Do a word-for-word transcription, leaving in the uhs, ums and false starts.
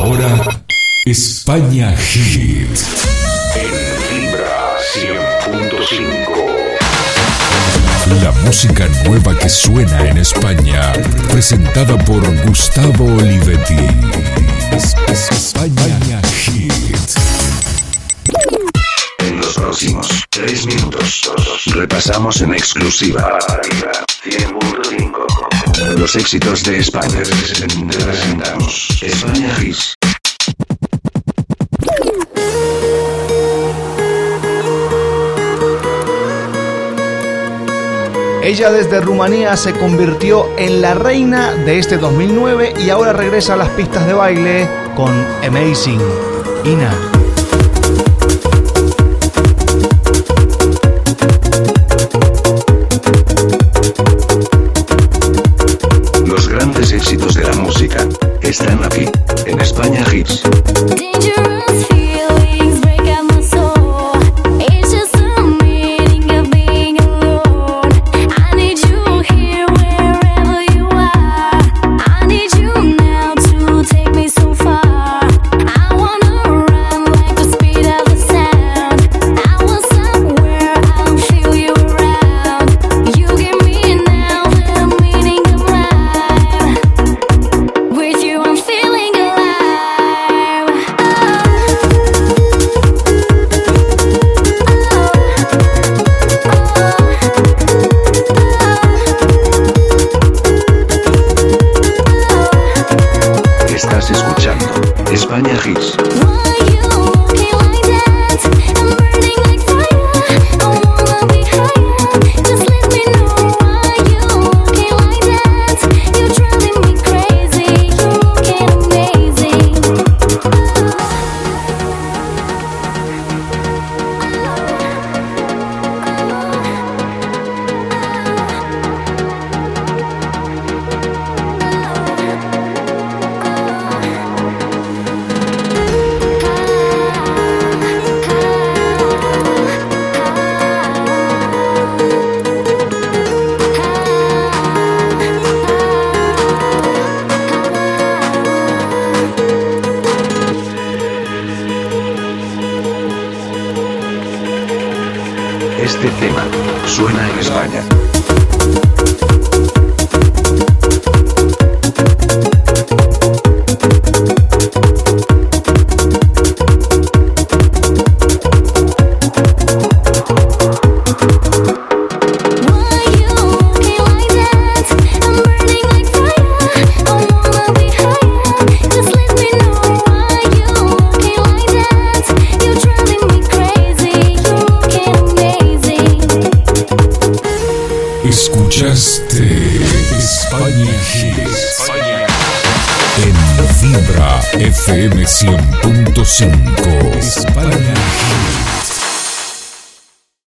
Ahora, España Hit. En Vibra cien punto cinco. La música nueva que suena en España, presentada por Gustavo Olivetti. España Hit. En los próximos tres minutos repasamos en exclusiva cien punto cinco los éxitos de España. Presentamos España Hit. Ella desde Rumanía se convirtió en la reina de este dos mil nueve y ahora regresa a las pistas de baile con Amazing. Ina. Los grandes éxitos de la música están aquí, en España Hits. Estás escuchando España Hits. Este tema suena en España. Escuchaste España Hits en Vibra F M cien punto cinco. España Hits.